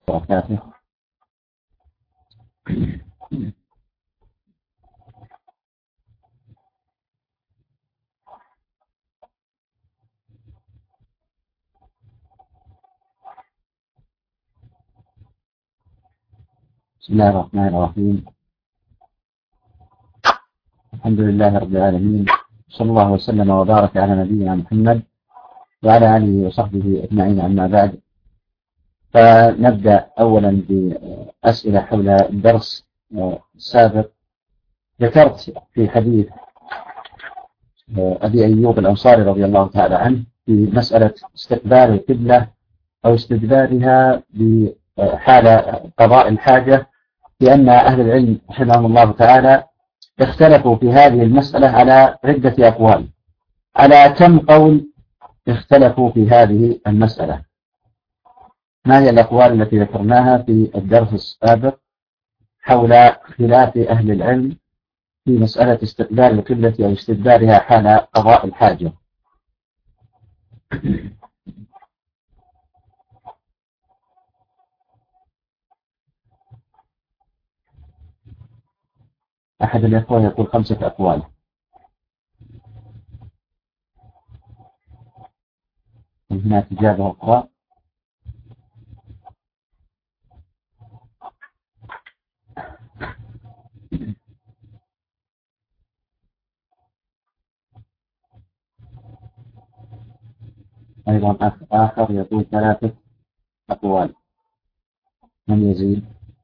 وبركاته. بسم الله الرحمن الرحيم. الحمد لله رب العالمين، صلى الله وسلم وبارك على نبينا محمد وعلى آله وصحبه أجمعين. أما بعد، فنبدأ أولا بأسئلة حول الدرس السابق. ذكرت في حديث أبي أيوب الأنصاري رضي الله تعالى عنه في مسألة استقبال القبلة أو استدبارها بحال قضاء الحاجة، لأن أهل العلم رحمهم الله تعالى اختلفوا في هذه المسألة على عدة أقوال. على كم قول اختلفوا في هذه المسألة؟ ما هي الأقوال التي ذكرناها في الدرس السابق حول خلاف أهل العلم في مسألة استقبال القبلة أو استدبارها حال قضاء الحاجة؟ أحد الأخوة يقول 5 أقوال. هناك إجابة أخرى. أيضا آخر يقول 3 أقوال. من يزيد؟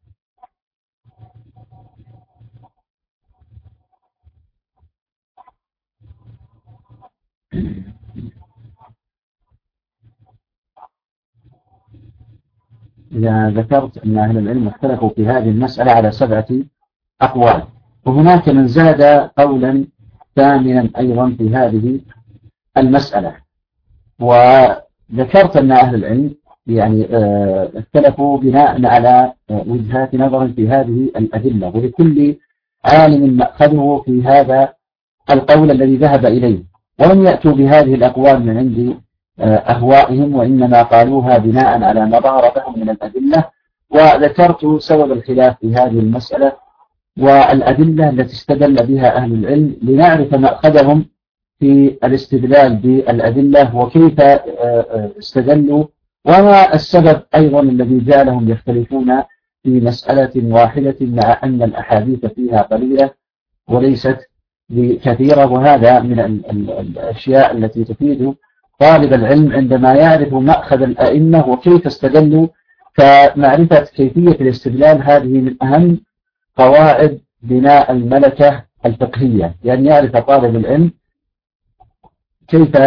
إذا ذكرت أن أهل العلم اختلفوا في هذه المسألة على 7 أقوال، وهناك من زاد قولا ثامنا أيضا في هذه المسألة. وذكرت أن أهل العلم يعني اختلفوا بناء على وجهات نظر في هذه الأدلة، ولكل عالم مأخذه في هذا القول الذي ذهب إليه، ولم يأتوا بهذه الأقوال من عند أهوائهم، وإنما قالوها بناء على ما ظهر لهم من الأدلة. وذكرت سبب الخلاف في هذه المسألة والأدلة التي استدل بها أهل العلم لنعرف مأخذهم في الاستدلال بالأدلة وكيف استدلوا، وما السبب أيضا الذي جعلهم يختلفون في مسألة واحدة مع أن الأحاديث فيها قليلة وليست بكثيرة. وهذا من الأشياء التي تفيد طالب العلم عندما يعرف مأخذ الأئمة وكيف استدلوا، فمعرفة كيفية الاستدلال هذه من أهم قواعد بناء الملكة الفقهية، يعني يعرف طالب العلم كيف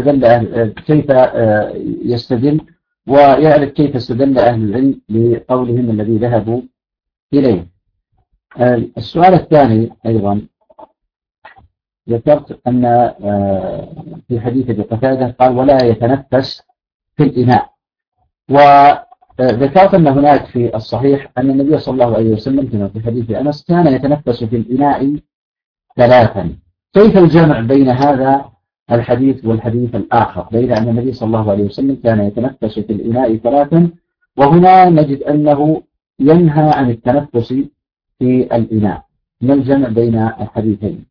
يستدل، ويعرف كيف استدل أهل العلم لقولهم الذي ذهبوا إليه. السؤال الثاني أيضا، ذكرت أن في حديث ابي قتادة قال ولا يتنفس في الإناء، وذكرت أن هناك في الصحيح أن النبي صلى الله عليه وسلم كما في حديث أنس كان يتنفس في الإناء 3. كيف الجمع بين هذا الحديث والحديث الآخر، بين أن النبي صلى الله عليه وسلم كان يتنفس في الإناء 3 وهنا نجد أنه ينهى عن التنفس في الإناء؟ ما الجمع بين الحديثين؟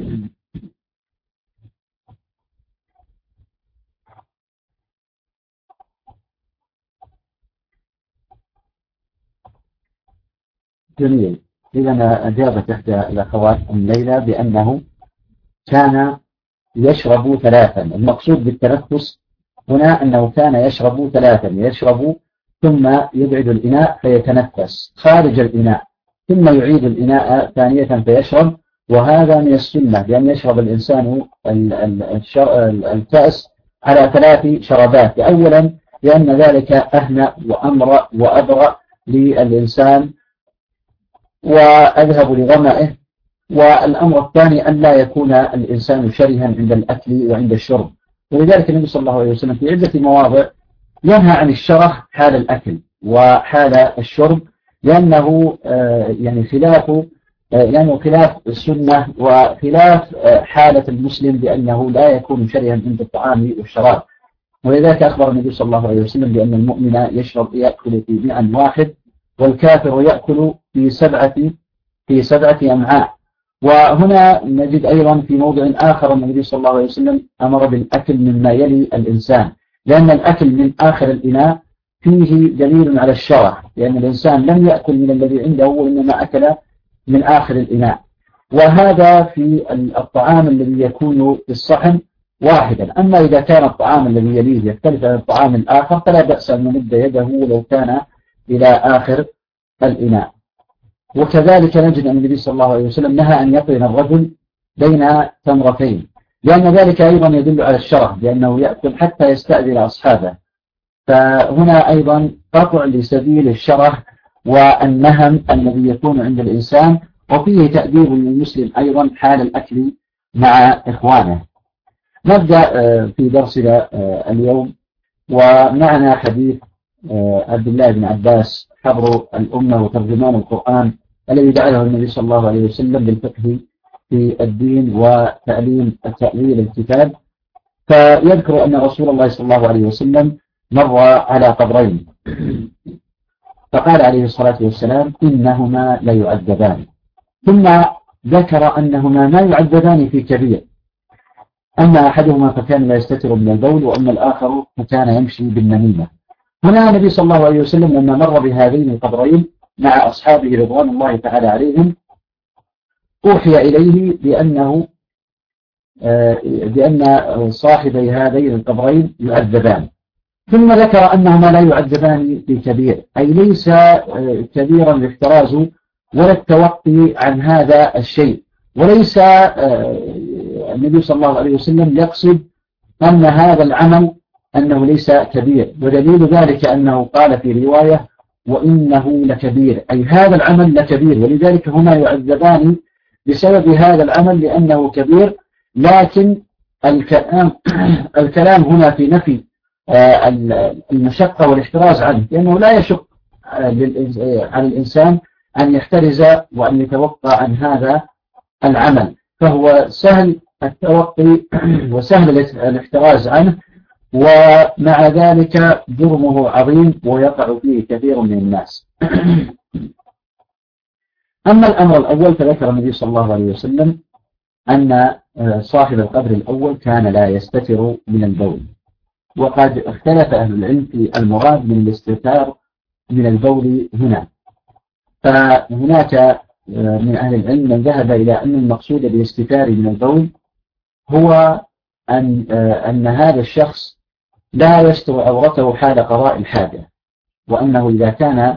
جميل. إذا أجابت إحدى الأخوات أم ليلى بأنه كان يشرب 3. المقصود بالتنفس هنا أنه كان يشرب 3، يشرب ثم يبعد الإناء فيتنفس خارج الإناء، ثم يعيد الإناء ثانية فيشرب. وهذا من السنة، بأن يشرب الإنسان الكأس على 3 شربات. أولا لأن ذلك أهنأ وأمرأ وأبرأ للإنسان وأذهب لظمئه. والأمر الثاني أن لا يكون الإنسان شرها عند الأكل وعند الشرب، ولذلك النبي صلى الله عليه وسلم في عدة مواضع ينهى عن الشرح حال الأكل وحال الشرب، لأنه يعني خلاف السنة وخلاف حالة المسلم، بأنه لا يكون شرها عند الطعام والشراب. ولذلك أخبر النبي صلى الله عليه وسلم بأن المؤمن يأكل في ماء واحد، والكافر يأكل في سبعة أمعاء. وهنا نجد أيضا في موضع آخر النبي صلى الله عليه وسلم أمر بالأكل مما يلي الإنسان، لأن الأكل من آخر الإناء فيه دليل على الشرع، لأن الإنسان لم يأكل من الذي عنده وإنما أكل من آخر الإناء. وهذا في الطعام الذي يكون في الصحن واحدا. أما إذا كان الطعام الذي يليه يختلف عن الطعام الآخر فلا بأس أن نمد يده ولو كان إلى آخر الإناء. وكذلك نجد أن النبي صلى الله عليه وسلم نهى أن يقرن الرجل بين تمرتين، لأن ذلك أيضا يدل على الشرف، لأنه يأكل حتى يستأذن أصحابه. فهنا أيضا قطع لسبيل الشرف والنهم الذي يكون عند الإنسان، وفيه تأديب للمسلم أيضا حال الأكل مع إخوانه. نبدأ في درسنا اليوم، ومعنا حديث عبد الله بن عباس حبر الأمة وترجمان القرآن الذي جعله النبي صلى الله عليه وسلم بالفقه في الدين وتعليم التأويل الكتاب. فيذكر أن رسول الله صلى الله عليه وسلم مر على قبرين فقال عليه الصلاة والسلام إنهما لا يعذبان، ثم ذكر أنهما ما يعذبان في كبير، أما أحدهما فكان لا يستتر من البول، وأما الآخر فكان يمشي بالنميمة. هنا النبي صلى الله عليه وسلم لما مر بهذين القبرين مع أصحابه رضوان الله تعالى عليهم أوحي إليه بأن صاحبي هذين القبرين يعذبان، ثم ذكر أنهما لا يعذبان في كبير، أي ليس كبيرا الاحتراز ولا التوقي عن هذا الشيء، وليس النبي صلى الله عليه وسلم يقصد أن هذا العمل أنه ليس كبير، ودليل ذلك أنه قال في رواية وإنه لكبير، أي هذا العمل لكبير، ولذلك هنا يعذبان بسبب هذا العمل لأنه كبير. لكن الكلام هنا في نفي المشقة والاحتراز عنه، لأنه لا يشق على الإنسان أن يحترز وأن يتوقع عن هذا العمل، فهو سهل التوقي وسهل الاحتراز عنه، ومع ذلك جرمه عظيم ويقع فيه كثير من الناس. أما الأمر الأول فذكر النبي صلى الله عليه وسلم أن صاحب القبر الأول كان لا يستتر من البول، وقد اختلف أهل العلم في المراد من الاستتار من البول هنا. فهناك من أهل العلم من ذهب إلى أن المقصود بالاستتار من البول هو أن هذا الشخص لا يستر عورته حال قضاء الحاجة، وأنه إذا كان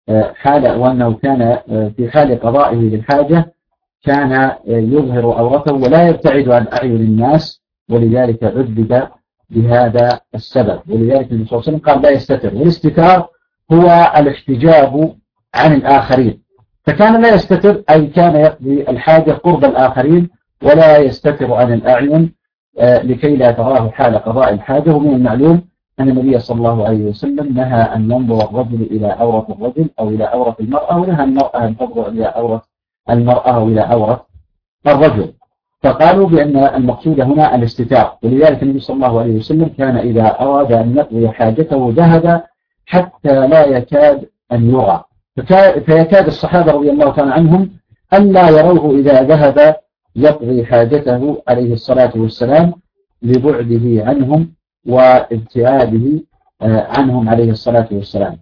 في حال قضائه للحاجة كان يظهر عورته ولا يبتعد عن أعين الناس، ولذلك عذب بهذا السبب. ولذلك النبي صلى الله عليه وسلم قال لا يستتر، والاستتار هو الاحتجاب عن الآخرين، فكان لا يستتر أي كان يقضي الحاجة قرب الآخرين ولا يستتر عن الأعين لكي لا تراه حال قضاء الحاجة. ومن المعلوم أن النبي صلى الله عليه وسلم نهى أن ينظر الرجل إلى عورة الرجل أو إلى عورة المرأة، ونهى المرأة أن تنظر إلى عورة المرأة أو إلى عورة الرجل، فقالوا بأن المقصود هنا الاستتار. ولذلك النبي صلى الله عليه وسلم كان إذا أراد أن يقضي حاجته ذهب حتى لا يكاد أن يرى، فيكاد الصحابة رضي الله تعالى عنهم أن لا يروه إذا ذهب يقضي حاجته عليه الصلاة والسلام لبعده عنهم وابتعاده عنهم عليه الصلاة والسلام.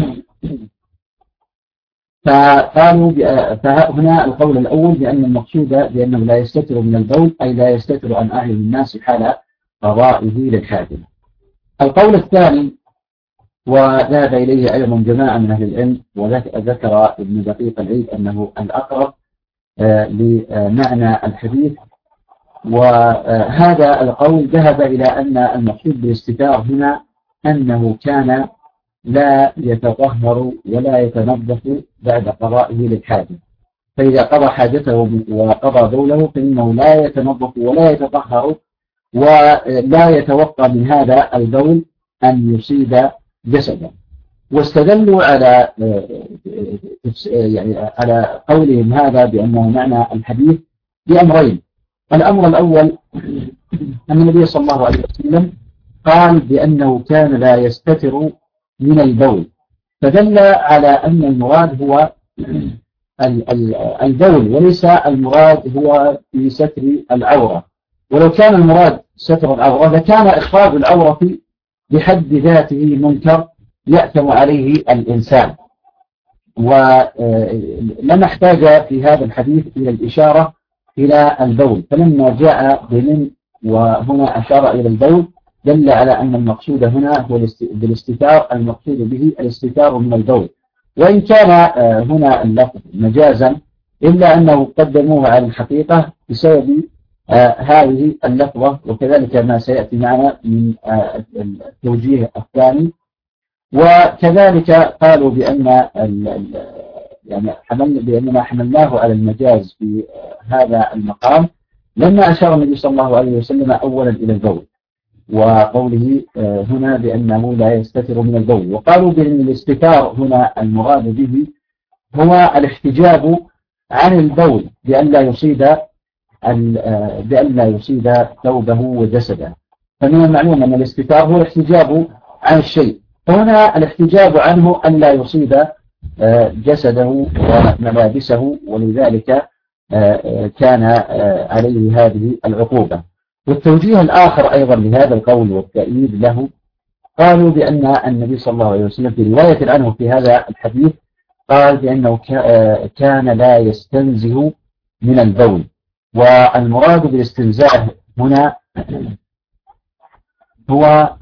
فقالوا فهنا القول الأول بأن المقصود بأنه لا يستتر من البول أي لا يستتر عن أعين الناس حال قضائه للحاجة. القول الثاني وذهب إليه أيضا جماعة من أهل العلم، وذكر ابن دقيق العيد أنه الأقرب لمعنى الحديث، وهذا القول ذهب إلى أن المقصود بالاستتار هنا أنه كان لا يتطهر ولا يتنظف بعد قضائه للحاجة، فإذا قضى حاجته وقضى بوله فإنه لا يتنظف ولا يتطهر ولا يتوقع من هذا البول أن يصيب جسدا. واستدلوا على قولهم هذا بأنه معنى الحديث بأمرين. الأمر الأول أن النبي صلى الله عليه وسلم قال بأنه كان لا يستتر من البول، فدل على أن المراد هو البول وليس المراد هو في ستر العورة. ولو كان المراد ستر العورة لكان إخراج العورة بحد ذاته منكر يأثم عليه الإنسان، ولما احتاج في هذا الحديث إلى الإشارة إلى البول، فلما جاء بمن وهنا أشار إلى البول دل على أن المقصود هنا هو بالاستتار المقصود به الاستتار من البول، وإن كان هنا اللفظ مجازا إلا أنه قدموه على الحقيقة بسبب هذه اللفظة، وكذلك ما سيأتي معنا من التوجيه الثاني. وكذلك قالوا بأن بأننا حملناه على المجاز في هذا المقام لما أشار النبي صلى الله عليه وسلم أولا إلى البول، وقوله هنا بأنه لا يستتر من البول. وقالوا بأن الاستتار هنا المراد به هو الاحتجاب عن البول بأن لا يصيب ثوبه وجسده، فمن المعلوم أن الاستتار هو الاحتجاب عن الشيء، فهنا الاحتجاب عنه أن لا يصيب جسده وملابسه، ولذلك كان عليه هذه العقوبة. والتوجيه الآخر أيضا لهذا القول والتأييد له قالوا بأن النبي صلى الله عليه وسلم في رواية عنه في هذا الحديث قال بأنه كان لا يستنزه من البول، والمراد بالاستنزاه هنا هو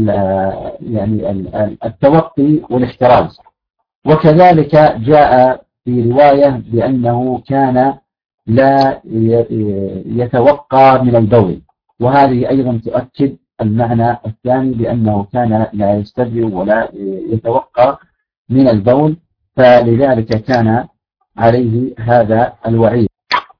التوقي والاحتراز. وكذلك جاء في رواية بأنه كان لا يتوقى من البول، وهذه أيضا تؤكد المعنى الثاني بأنه كان لا يستبرئ ولا يتوقى من البول، فلذلك كان عليه هذا الوعيد.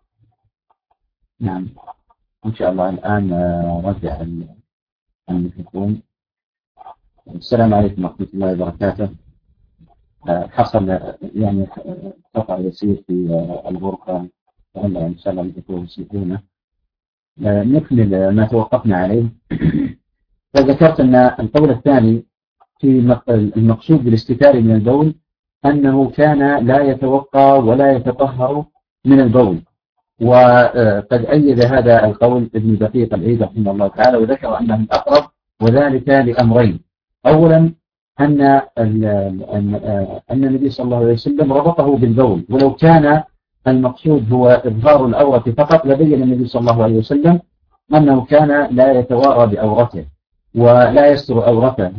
نعم، إن شاء الله الآن رجع الميكروفون. السلام عليكم ورحمة الله وبركاته. حصل قطع يسير في الغرفة، فهلا إن شاء الله الميكروفون يسيبونه. نكمل ما توقفنا عليه. فذكرت أن القول الثاني في المقصود بالاستتار من البول أنه كان لا يتوقى ولا يتطهر من البول، وقد أيد هذا القول ابن دقيق العيد رحمه الله تعالى، وذكر أنه الأقرب، وذلك لأمرين. أولا أن النبي صلى الله عليه وسلم ربطه بالبول، ولو كان المقصود هو إظهار العورة فقط لبين النبي صلى الله عليه وسلم أنه كان لا يتوارى بعورته ولا يستر عورته،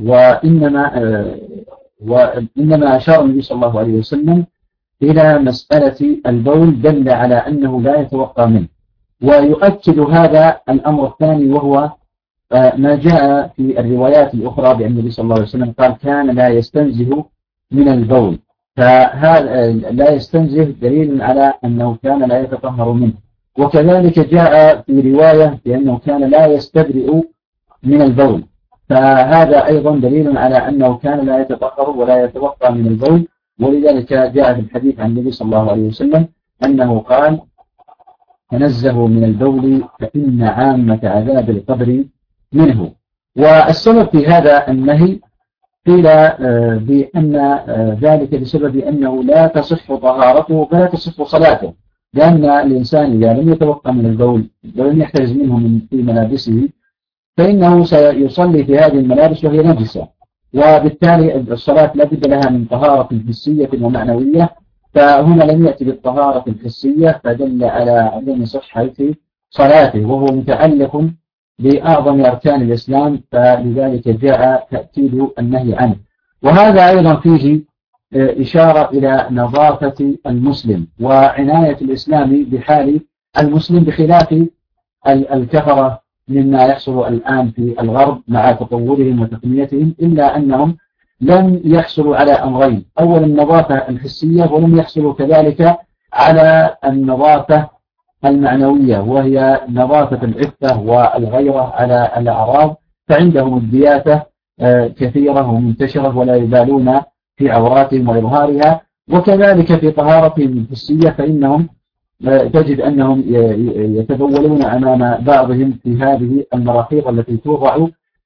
وإنما أشار النبي صلى الله عليه وسلم إلى مسألة البول دل على أنه لا يتوقى منه. ويؤكد هذا الأمر الثاني وهو ما جاء في الروايات الأخرى بأن النبي صلى الله عليه وسلم قال كان لا يستنزه من البول، فهذا لا يستنزه دليل على أنه كان لا يتطهر منه. وكذلك جاء في رواية بأنه كان لا يستبرئ من البول، فهذا أيضا دليل على أنه كان لا يتطهر ولا يتوقى من البول. ولذلك جاء في الحديث عن النبي صلى الله عليه وسلم أنه قال تنزهوا من البول فإن عامة عذاب القبر منه. والسبب في هذا النهي قيل بأن ذلك بسبب أنه لا تصح طهارته فلا تصح صلاته، لأن الإنسان إذا لم يتوقع من البول ولم يحترز منه في ملابسه فإنه سيصلي في هذه الملابس وهي نجسة، وبالتالي الصلاة لا بد لها من طهارة حسية ومعنوية، فهنا لم يأتي بالطهارة الحسية فدل على عدم صحة صلاته، وهو متعلق بأعظم أركان الإسلام، فلذلك جاء تأكيد النهي عنه. وهذا أيضا فيه إشارة إلى نظافة المسلم وعناية الإسلام بحال المسلم بخلاف الكفرة مما يحصل الآن في الغرب مع تطورهم وتقنيتهم، إلا أنهم لم يحصلوا على أمرين: أولا النظافة الحسية، ولم يحصلوا كذلك على النظافة المعنوية وهي نظافة العفة والغيرة على الأعراض، فعندهم الدياثة كثيرة ومنتشرة ولا يبالون في عوراتهم وإظهارها. وكذلك في طهارتهم الحسية فإنهم تجد أنهم يتبولون أمام بعضهم في هذه المراحيض التي توضع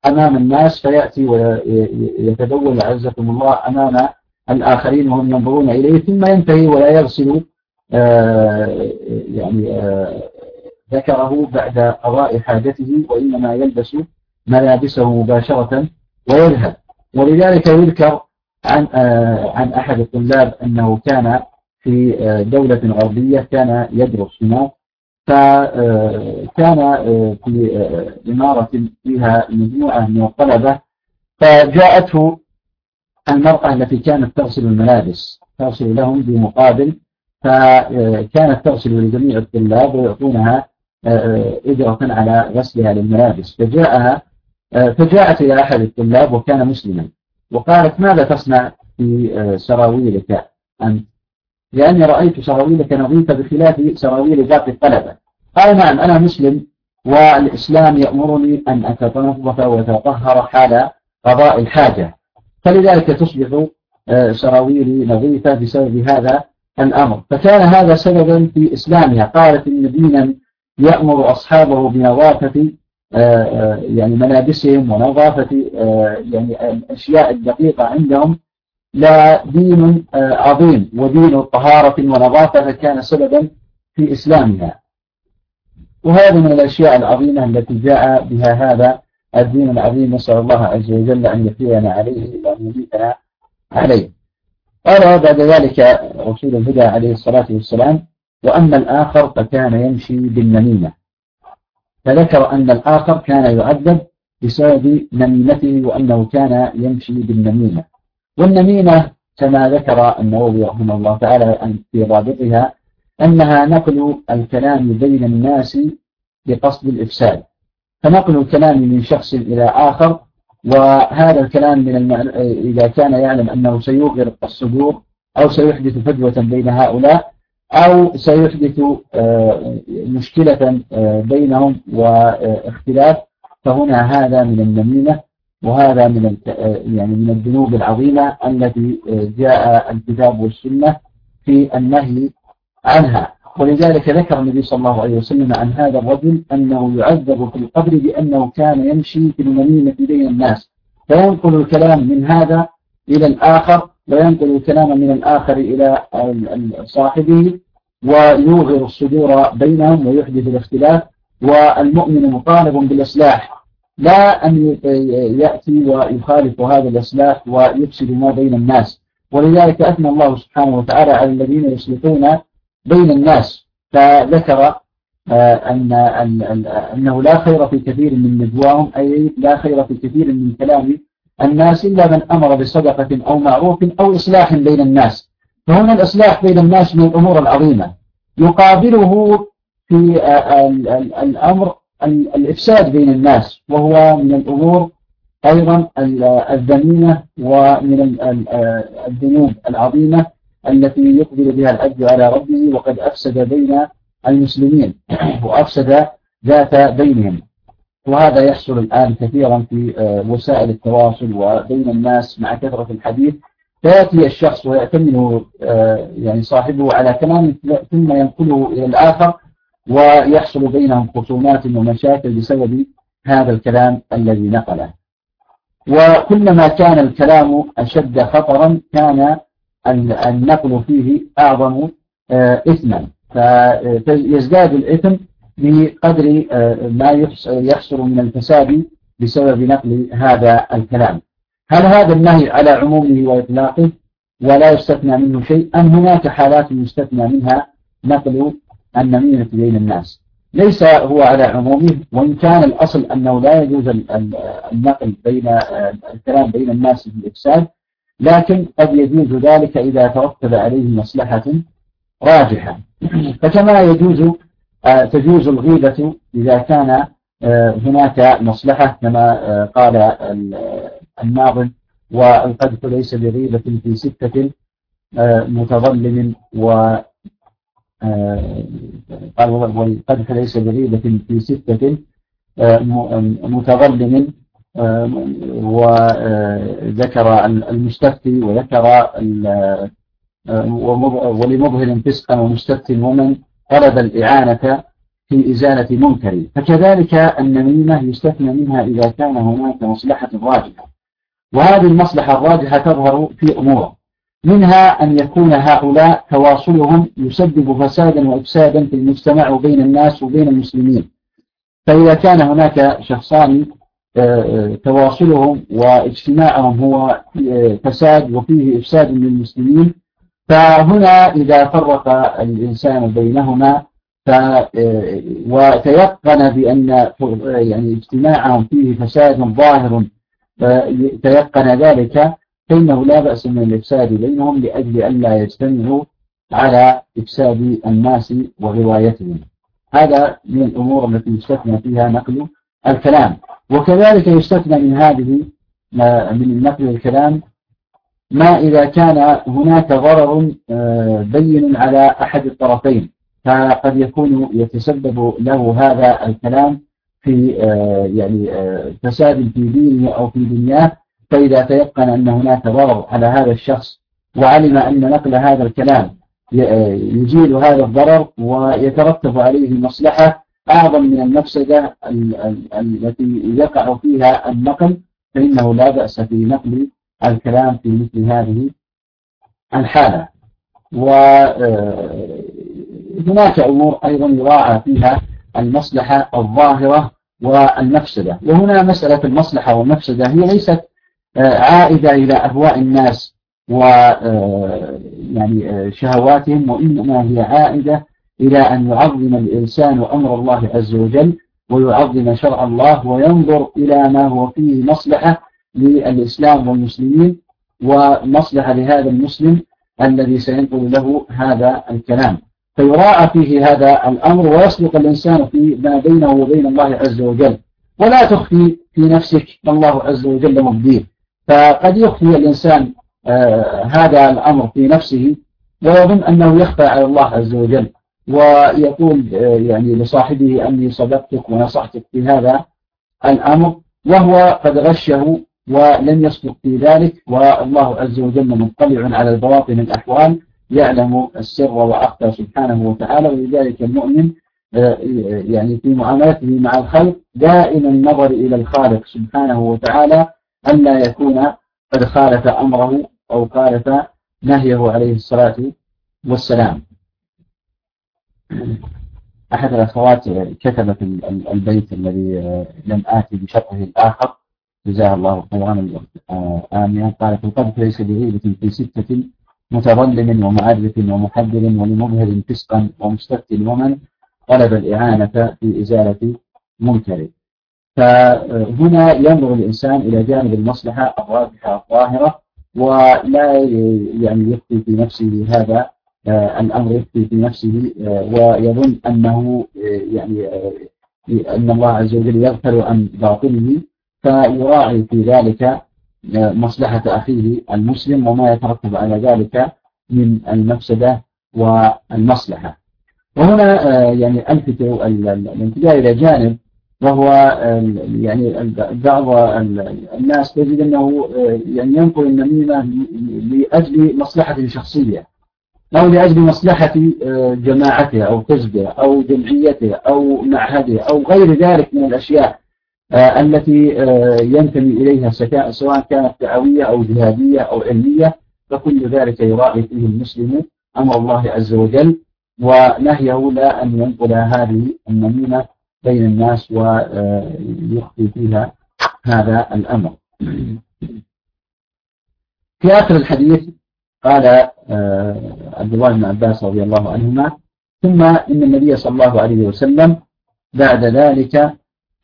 أمام الناس فيأتي ويتدول عزكم الله أمام الآخرين وهم ينظرون إليه، ثم ينتهي ولا يغسل ذكره بعد قضاء حاجته، وإنما يلبس ملابسه مباشرة ويذهب. ولذلك يذكر عن أحد الطلاب أنه كان في دولة غربية كان يدرس هناك، فكان في إمارة فيها مجموعة من الطلبة، فجاءته المرأة التي كانت تغسل الملابس تغسل لهم بمقابل، فكانت تغسل لجميع الطلاب ويعطونها أجرة على غسلها للملابس. فجاءت إلى أحد الطلاب وكان مسلما وقالت: ماذا تصنع في سراويلك أنت؟ لأني رأيت سراويلك نظيفة بخلاف سراويل باقي الطلبة. قال: نعم، أنا مسلم والإسلام يأمرني أن أتنظف وأتطهر حال قضاء الحاجة، فلذلك تصبح سراويلي نظيفة بسبب هذا الأمر. فكان هذا سببا في إسلامها. قالت: إن دينا يأمر أصحابه بنظافة ملابسهم ونظافة الأشياء الدقيقة عندهم لا دين عظيم ودين طهارة ونظافة، فكان سببا في إسلامها. وهذه من الأشياء العظيمة التي جاء بها هذا الدين العظيم، نسأل الله عز وجل أن يحيينا عليه وأن يميتنا عليه. قال بعد ذلك رسول الهدى عليه الصلاة والسلام: وأما الآخر فكان يمشي بالنميمة. فذكر أن الآخر كان يعذب بسبب نميمته وأنه كان يمشي بالنميمة. والنميمة كما ذكر النووي رحمه الله تعالى في رابطها أنها نقل الكلام بين الناس بقصد الإفساد، فنقل الكلام من شخص إلى آخر، وهذا الكلام إذا كان يعلم أنه سيوغر الصدور أو سيحدث فجوة بين هؤلاء أو سيحدث مشكلة بينهم واختلاف، فهنا هذا من النميمة، وهذا من الذنوب العظيمة التي جاء الكتاب والسنة في النهي عنها. ولذلك ذكر النبي صلى الله عليه وسلم عن هذا الرجل أنه يعذب في القبر بأنه كان يمشي في النميمة بين الناس، فينقل الكلام من هذا إلى الآخر وينقل الكلام من الآخر إلى صاحبه ويوغر الصدور بينهم ويحدث الاختلاف. والمؤمن مطالب بالإصلاح، لا أن يأتي ويخالف هذا الإصلاح ويفسد ما بين الناس. ولذلك أثنى الله سبحانه وتعالى على الذين يصلحون بين الناس، فذكر أنه لا خير في كثير من نجواهم، أي لا خير في كثير من كلام الناس إلا من أمر بصدقة أو معروف أو إصلاح بين الناس. فهنا الإصلاح بين الناس من الأمور العظيمة، يقابله في الأمر الإفساد بين الناس، وهو من الأمور أيضا الذميمة ومن الذنوب العظيمة التي يقبل بها العبد على ربه، وقد أفسد بين المسلمين وأفسد ذات بينهم. وهذا يحصل الآن كثيرا في وسائل التواصل وبين الناس مع كثرة الحديث، فيأتي الشخص ويأتمنه صاحبه على كلام ثم ينقله إلى الآخر، ويحصل بينهم خصومات ومشاكل بسبب هذا الكلام الذي نقله. وكلما كان الكلام أشد خطرا كان النقل فيه أعظم إثما، فيزداد الإثم بقدر ما يحصل من الفساد بسبب نقل هذا الكلام. هل هذا النهي على عمومه وإطلاقه ولا يستثنى منه شيء، أم هناك حالات يستثنى منها نقل النميمة بين الناس؟ ليس هو على عمومه، وإن كان الأصل أنه لا يجوز النقل بين الكلام بين الناس بالإفساد، لكن قد يجوز ذلك إذا ترتب عليه مصلحة راجحة. فكما تجوز الغيبة إذا كان هناك مصلحة، كما قال الناظم: والقذف ليس بغيبة في ستة متظلم قال: والقذف ليس بغيبة في ستة متظلم، وذكر المستفتي وذكر ولمظهر فسقا ومستفتي ومن طلب الإعانة في إزالة منكر. فكذلك النميمة يستثنى منها إذا كان هناك مصلحة راجحة، وهذه المصلحة الراجحة تظهر في أمور، منها أن يكون هؤلاء تواصلهم يسبب فسادا وإفسادا في المجتمع وبين الناس وبين المسلمين. فإذا كان هناك شخصان تواصلهم واجتماعهم هو فساد وفيه إفساد للمسلمين، فهنا إذا فرق الإنسان بينهما وتيقن بأن يعني اجتماعهم فيه فساد ظاهر، تيقن ذلك، فإنه لا بأس من الإفساد بينهم لأجل أن لا يجتمعوا على إفساد الناس وغوايتهم. هذا من الأمور التي يستثنى فيها نقل الكلام. وكذلك يستثنى من هذه من نقل الكلام ما إذا كان هناك ضرر بين على أحد الطرفين، فقد يكون يتسبب له هذا الكلام في يعني فساد في دينه أو في دنياه. فإذا تيقن أن هناك ضرر على هذا الشخص وعلم أن نقل هذا الكلام يزيل هذا الضرر ويترتب عليه مصلحة أعظم من المفسدة التي يقع فيها النقل، فإنه لا بأس في نقل الكلام في مثل هذه الحالة. وهناك أمور أيضا يراعى فيها المصلحة الظاهرة والمفسدة. وهنا مسألة المصلحة والمفسدة هي ليست عائدة إلى أهواء الناس يعني شهواتهم، وإنما هي عائدة إلى أن يعظم الإنسان أمر الله عز وجل ويعظم شرع الله وينظر إلى ما هو فيه مصلحة للإسلام والمسلمين ومصلحة لهذا المسلم الذي سينقل له هذا الكلام، فيراعى فيه هذا الأمر ويصدق الإنسان في ما بينه وبين الله عز وجل، ولا تخفي في نفسك ما الله عز وجل مبديه. فقد يخفي الإنسان هذا الأمر في نفسه ويظن أنه يخفى على الله عز وجل، ويقول يعني لصاحبه أني صدقتك ونصحتك في هذا الأمر، وهو قد غشه ولم يصدق في ذلك، والله عز وجل مطلع على البواطن الأحوال يعلم السر وأخفى سبحانه وتعالى. ولذلك المؤمن يعني في معاملته مع الخلق دائما النظر إلى الخالق سبحانه وتعالى أن لا يكون قد خالف أمره أو خالف نهيه عليه الصلاة والسلام. أحد الأخوات كتبت البيت الذي لم آتي بشرحه الآخر جزاها الله خيرا آمين. قالت: القذف ليس بغيبة في 6 متظلم ومعرف ومحذر ولمظهر فسقا ومستفتٍ ومن طلب الإعانة في إزالة منكر. فهنا ينظر الإنسان إلى جانب المصلحة الراجحة الظاهرة، ولا يعني يخفي في نفسه هذا الأمر، يخفي في نفسه ويظن أنه يعني أن الله عز وجل يغفر عن باطله، فيراعي في ذلك مصلحة أخيه المسلم وما يترتب على ذلك من المفسدة والمصلحة. وهنا يعني ألفت الانتباه إلى جانب، وهو يعني بعض الناس تجد أنه يعني ينقل النميمة لأجل مصلحة شخصية أو لأجل مصلحة جماعته أو حزبه أو جمعيته أو معهده أو غير ذلك من الأشياء التي ينتمي إليها، سواء كانت دعوية أو جهادية أو علمية، فكل ذلك يراعي فيه المسلم أمر الله عز وجل ونهيه، لا أن ينقل هذه النميمة بين الناس ويخفي فيها هذا الأمر. في آخر الحديث قال عبد الله بن عباس رضي الله عنهما: ثم إن النبي صلى الله عليه وسلم بعد ذلك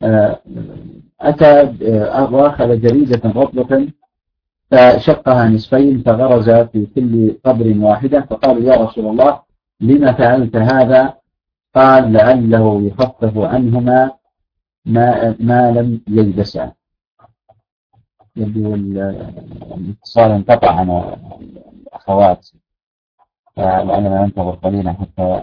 أتى وأخذ جريدة رطبة فشقها نصفين فغرز في كل قبر واحدة، فقال: يا رسول الله لما فعلت هذا؟ قال: لعله يخفف عنهما ما لم يلبسا. يبدو الاتصال انقطع عن الأخوات، فلعلنا ننتظر قليلا حتى.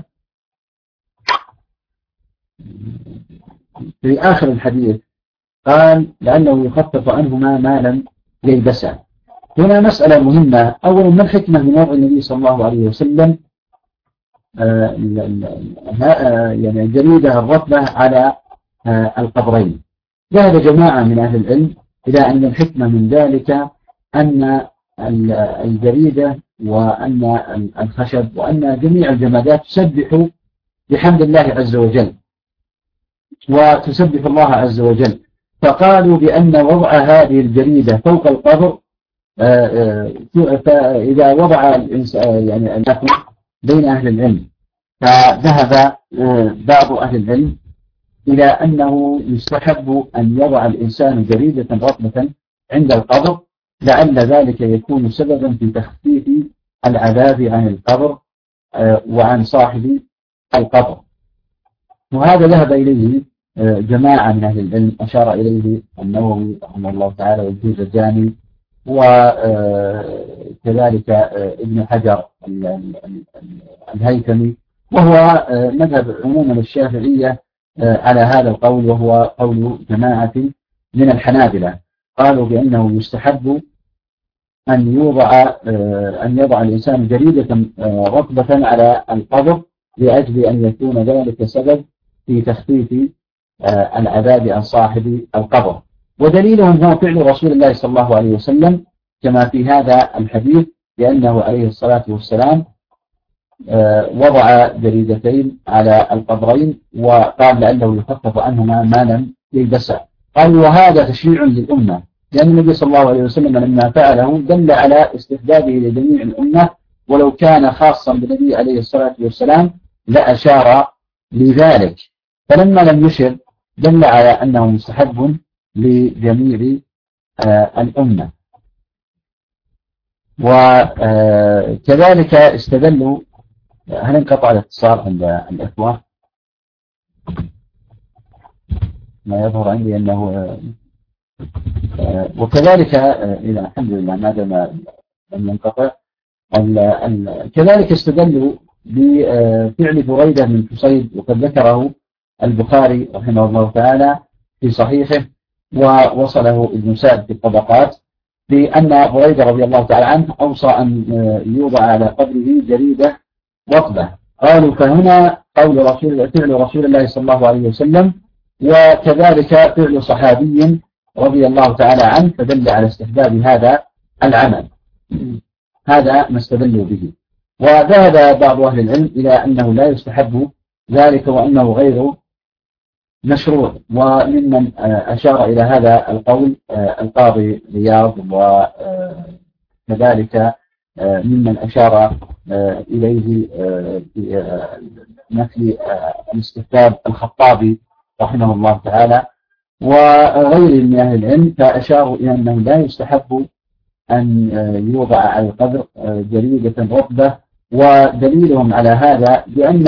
في آخر الحديث قال: لأنه يخفف عنهما ما لم يلبسا. هنا مسألة مهمة. أولا، ما الحكمة من وضع النبي صلى الله عليه وسلم يعني الجريدة الرطبة على القبرين. ذهب جماعة من أهل العلم إلى أن الحكمة من ذلك أن الجريدة وأن الخشب وأن جميع الجمادات تسبح بحمد الله عز وجل وتسبح الله عز وجل، فقالوا بأن وضع هذه الجريدة فوق القبر فإذا وضع الإنسان يعني بين أهل العلم، فذهب بعض أهل العلم إلى أنه يستحب أن يضع الإنسان جريدة رطبة عند القبر لعل ذلك يكون سببا في تخفيف العذاب عن القبر وعن صاحب القبر. وهذا ذهب إليه جماعة من أهل العلم، أشار إليه النووي رحمه الله تعالى والجوزجاني وكذلك ابن حجر الهيثمي، وهو مذهب عموما الشافعية على هذا القول، وهو قول جماعة من الحنابلة، قالوا بأنه يستحب أن يضع الإنسان جريدة رطبة على القبر لأجل أن يكون ذلك سبب في تخفيف العذاب عن صاحب القبر. ودليلهم هو فعل رسول الله صلى الله عليه وسلم كما في هذا الحديث، لأنه عليه الصلاة والسلام وضع جريدتين على القبرين وقال لأنه يخفف عنهما ما لم يلبسا. قال وهذا تشريع للأمة، لأن النبي صلى الله عليه وسلم لما فعله دل على استحبابه لجميع الأمة، ولو كان خاصا بالنبي عليه الصلاة والسلام لأشار لذلك، فلما لم يشر دل على أنه مستحب لجميع الأمة. وكذلك استدلوا، هل انقطع الاتصال عند الإخوة؟ ما يظهر عندي أنه وكذلك إلى الحمد لله ما دام لم ينقطع. كذلك استدلوا بفعل بريدة بن حصيب، وقد ذكره البخاري رحمه الله تعالى في صحيحه ووصله ابن سعد في الطبقات، بأن بريدة رضي الله تعالى عنه أوصى أن يوضع على قبره جريدة رطبة. قالوا فهنا فعل رسول الله صلى الله عليه وسلم، وكذلك فعل صحابي رضي الله تعالى عنه، فدل على استحباب هذا العمل. هذا ما استدلوا به. وذهب بعض أهل العلم إلى أنه لا يستحب ذلك وأنه غير مشروع، وممن أشار إلى هذا القول القاضي عياض، وكذلك ممن أشار إليه نفي الاستحباب الخطابي رحمه الله تعالى وغير من أهل العلم، فأشاروا إلى أنه لا يستحب أن يوضع على القبر جريدة رطبة. ودليلهم على هذا بأن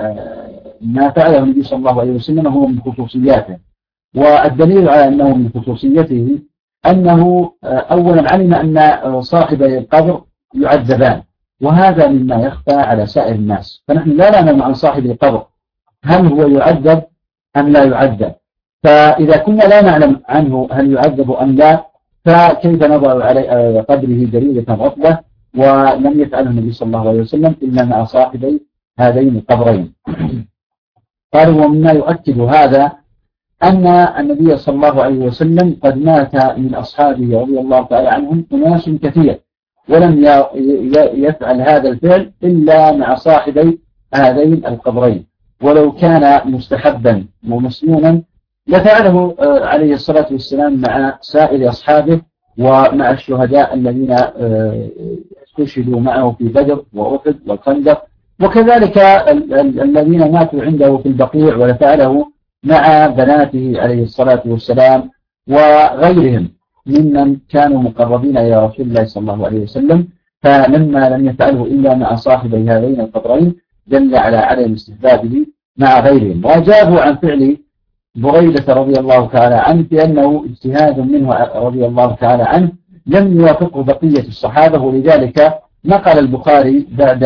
ما فعله النبي صلى الله عليه وسلم هو من خصوصياته، والدليل على أنه من خصوصيته أنه أولا علم أن صاحب القبر يعذبان، وهذا مما يخفى على سائر الناس، فنحن لا نعلم عن صاحب القبر هل هو يعذب أم لا يعذب، فإذا كنا لا نعلم عنه هل يعذب أم لا، فكيف نضع على قبره جريدة رطبة؟ ولم يفعله النبي صلى الله عليه وسلم إلا مع صاحبي هذين القبرين. قالوا ومما يؤكد هذا أن النبي صلى الله عليه وسلم قد مات من أصحابه رضي الله تعالى عنهم أناس كثير، ولم يفعل هذا الفعل إلا مع صاحبي هذين القبرين، ولو كان مستحبا ومسنونا لفعله عليه الصلاة والسلام مع سائر أصحابه ومع الشهداء الذين استشهدوا معه في بدر وأحد والخندق، وكذلك الذين ماتوا عنده في البقيع، ولفعله مع بناته عليه الصلاة والسلام وغيرهم ممن كانوا مقربين إلى رسول الله صلى الله عليه وسلم. فلما لم يفعله إلا مع صاحبي هذين القبرين دل على عدم استحبابه مع غيرهم. وأجابوا عن فعل بريدة رضي الله تعالى عنه بأنه اجتهاد منه رضي الله تعالى عنه لم يوافقه بقية الصحابة، ولذلك نقل البخاري بعد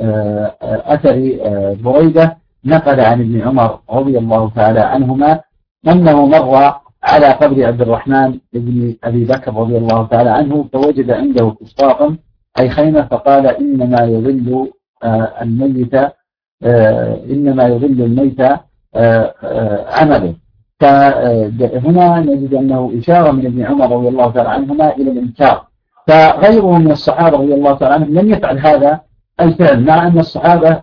أثر بريدة نقل عن ابن عمر رضي الله تعالى عنهما أنه مر على قبر عبد الرحمن بن أبي بكر رضي الله تعالى عنه فوجد عنده فسطاطا أي خيمة، فقال إنما يظل الميت إنما يضل الميت عمله. فهنا نجد أنه إشارة من ابن عمر رضي الله تعالى عنهما إلى الإنكار. فغيره من الصحابة رضي الله تعالى عنهم لم يفعل هذا الفعل، مع أن الصحابة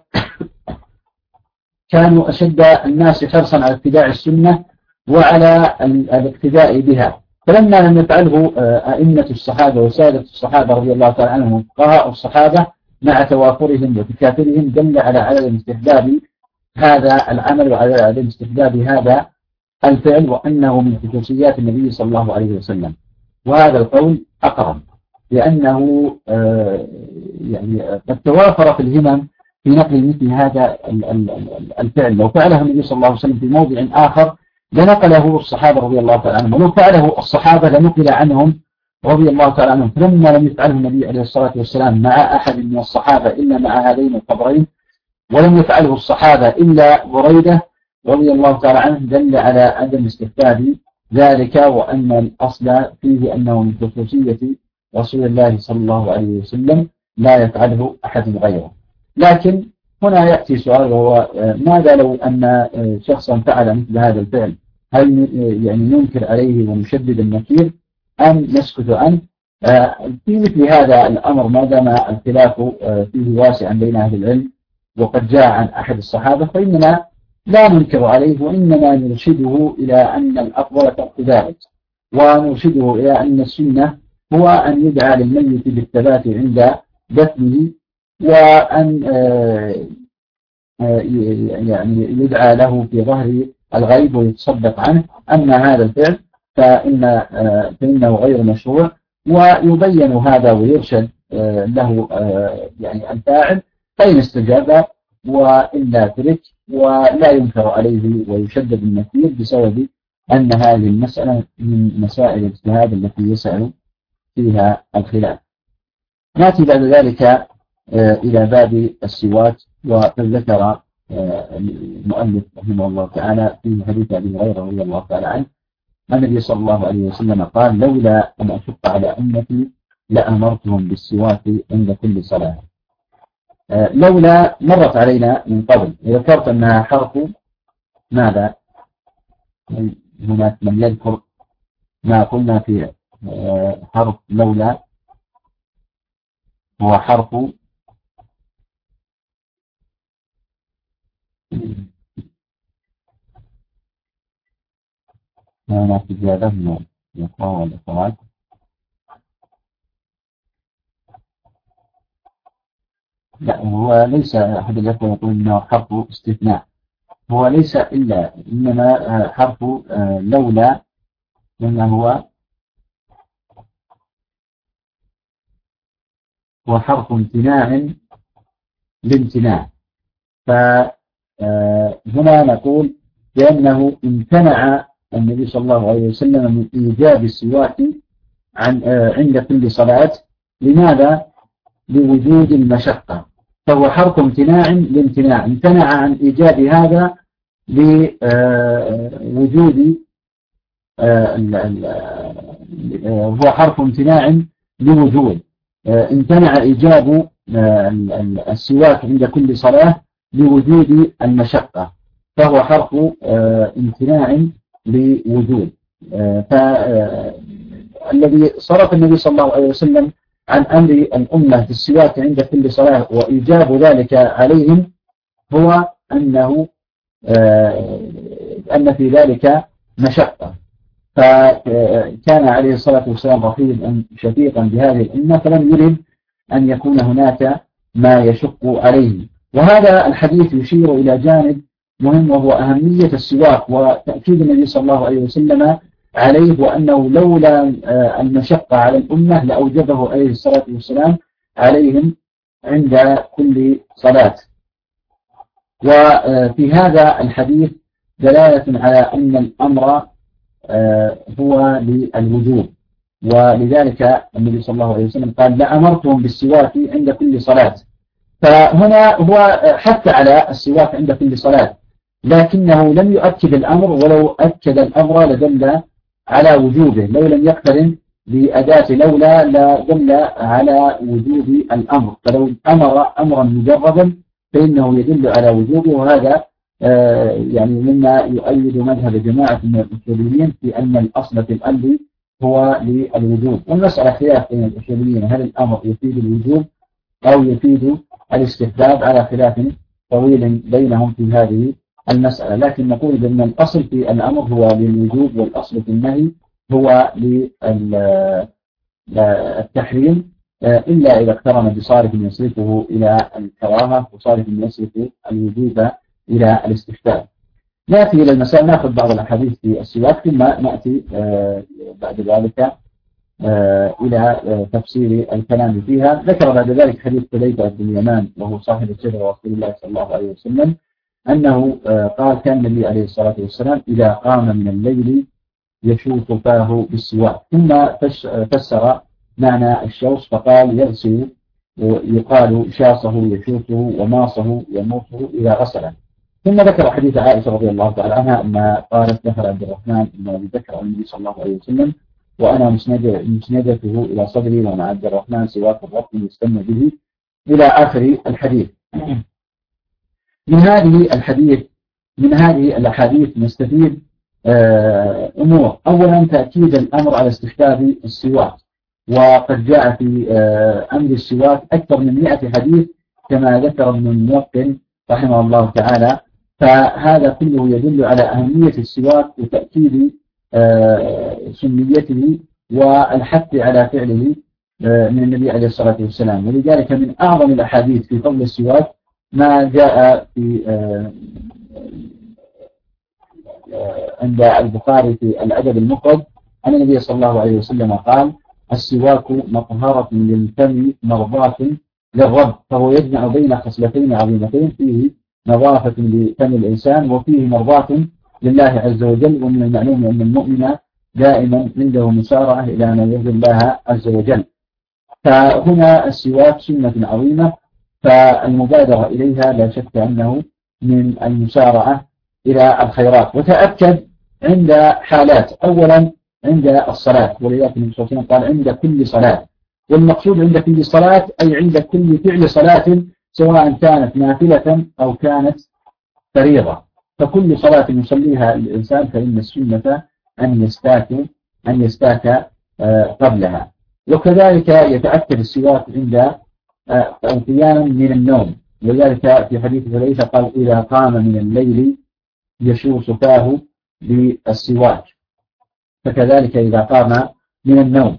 كانوا أشد الناس حرصا على اتباع السنة وعلى الاقتداء بها. فلما لم يفعله أئمة الصحابة وسادة الصحابة رضي الله تعالى عنهم فقهاء الصحابة مع توافرهم وتكاثرهم، دل على عدم استحباب هذا العمل وعلى عدم استحباب هذا الفعل، وأنه من خصوصيات النبي صلى الله عليه وسلم. وهذا القول أقرب، لأنه يعني قد توافرت الهمم في نقل مثل هذا الفعل. لو فعله النبي صلى الله عليه وسلم في موضع آخر لنقله الصحابة رضي الله تعالى عنهم، ولو فعله الصحابة لنقل عنهم رضي الله تعالى عنهم. فلما لم يفعله النبي عليه الصلاة والسلام مع أحد من الصحابة إلا مع هذين القبرين، ولم يفعله الصحابة إلا بريدة رضي الله تعالى عنه، دل على عدم استحباب ذلك، وأن الأصل فيه أنه من خصوصية رسول الله صلى الله عليه وسلم لا يفعله أحد غيره. لكن هنا يأتي سؤال، وهو ماذا لو أن شخصا فعل مثل هذا الفعل؟ هل يعني ننكر عليه ونشدد النكير أم نسكت عنه؟ في مثل هذا الأمر ما دام الخلاف فيه واسع بين أهل العلم وقد جاء عن أحد الصحابة، فإننا لا ننكر عليه، وإنما نرشده إلى أن الأفضل ترك ذلك، ونرشده إلى أن السنة هو أن يدعى للميت بالثبات عند دفنه، وأن يعني يدعى له في ظهر الغيب ويتصدق عنه. أما هذا الفعل فإنه غير مشروع، ويبين هذا ويرشد له يعني الفاعل، فإن استجاب وإلا ترك، ولا ينكر عليه ويشدد النكير بسبب أن هذه المسألة من مسائل الاجتهاد التي يسأل فيها الخلاف. نأتي بعد ذلك إلى باب السواك. وقد ذكر المؤلف رحمه الله تعالى في حديث أبي هريرة رضي الله تعالى عنه النبي صلى الله عليه وسلم قال: لولا أن أشق على أمتي لأمرتهم بالسواك عند كل صلاة. لولا مرت علينا من قبل، ذكرت أنها حرف ماذا؟ هناك من يذكر ما قلنا في حرف لولا هو حرف هناك زيادة من الإخوة والأخوات. لا، هو ليس أحد الأخوة يقول أنه حرف استثناء، هو ليس إلا، إنما حرف لولا، لأنه هو حرف امتناع لامتناع. فهنا نقول بأنه امتنع النبي صلى الله عليه وسلم من إيجاب السواك عند كل صلاة. لماذا؟ لوجود المشقة، فهو حرف امتناع لامتناع، امتنع عن إيجاب هذا لوجود هو حرف امتناع لوجود، امتنع إيجاب السواك عند كل صلاة لوجود المشقة، فهو حرف امتناع لوجود. فالذي صرف النبي صلى الله عليه وسلم عن أمر الأمة في السواك عند كل صلاة وإيجاب ذلك عليهم هو أن في ذلك مشقة، فكان عليه الصلاة والسلام رفيقا شفيقا بهذه الأمة، فلم يرد أن يكون هناك ما يشق عليه. وهذا الحديث يشير إلى جانب مهم، وهو أهمية السواك وتأكيد النبي صلى الله عليه وسلم عليه، وأنه لولا المشقة على الأمة لأوجبه عليه الصلاة والسلام عليهم عند كل صلاة. وفي هذا الحديث دلالة على أن الأمر هو للوجوب، ولذلك النبي صلى الله عليه وسلم قال: لأمرتهم بالسواك عند كل صلاة. فهنا هو حث على السواك عند كل صلاة، لكنه لم يؤكد الأمر، ولو أكد الأمر لدل على وجوبه. لو لم يقترن بأداة لولا لدل على وجوب الأمر، فلو أمر أمرا مجردا فإنه يدل على وجوبه، وهذا يعني مما يؤيد مذهب جماعة من الأصوليين في أن الأصل في الأمر هو للوجوب. والمسألة خلاف بين الأصوليين، هل الأمر يفيد الوجوب أو يفيد الاستحباب، على خلاف طويل بينهم في هذه المسألة. لكن نقول بأن الأصل في الأمر هو للوجوب، والأصل في النهي هو للتحريم، إلا إذا اقترن بصارف يصرفه إلى الكراهة وصارف يصرف الوجوب إلى الاستحباب. نأتي إلى المسائل، نأخذ بعض الأحاديث في السواك ثم نأتي بعد ذلك إلى تفسير الكلام فيها. ذكر بعد ذلك حديث حذيفة بن اليمان وهو صاحب السر رسول الله صلى الله عليه وسلم أنه قال كان النبي عليه الصلاة والسلام إذا قام من الليل يشوط فاه بالسواك، ثم فسر معنى الشوص فقال يغسل، ويقال شاصه يشوطه وماصه يموصه إذا غسله. ثم ذكر حديث عائشة رضي الله تعالى عنها أنها قالت دخل عبد الرحمن بن أبي بكر على النبي صلى الله عليه وسلم وأنا مسندته إلى صدري ومع عبد الرحمن سواك الرب يستنى به إلى آخر الحديث. من هذه الأحاديث نستفيد أمور. أولا تأكيد الأمر على استحباب السواك، وقد جاء في أمر السواك أكثر من 100 حديث كما ذكر ابن الموقن رحمه الله تعالى. فهذا كله يدل على أهمية السواك وتأكيد سنيته والحث على فعله من النبي عليه الصلاة والسلام. ولذلك من أعظم الأحاديث في فضل السواك ما جاء في عند البخاري في الأدب المفرد أن النبي صلى الله عليه وسلم قال السواك مطهرة للفم مرضاة للرب، فهو يجمع بين خصلتين عظيمتين، فيه نظافة لفم الإنسان وفيه مرضاة لله عز وجل. ومن المعلوم أن المؤمن دائما عنده مسارعة إلى أن يرضي الله عز وجل. فهنا السواك سنة عظيمة، فالمبادرة إليها لا شك أنه من المسارعة إلى الخيرات. وتأكد عند حالات، أولا عند الصلاة، ولذلك النبي صلى الله عليه وسلم قال عند كل صلاة، والمقصود عند كل صلاة أي عند كل فعل صلاة سواء كانت نافلة أو كانت فريضة. فكل صلاة يصليها الإنسان فإن السنة أن يستاك قبلها. وكذلك يتأكد السواك عند القيام من النوم، ولذلك في حديث حذيفة قال إذا قام من الليل يشوص فاه بالسواك، فكذلك إذا قام من النوم.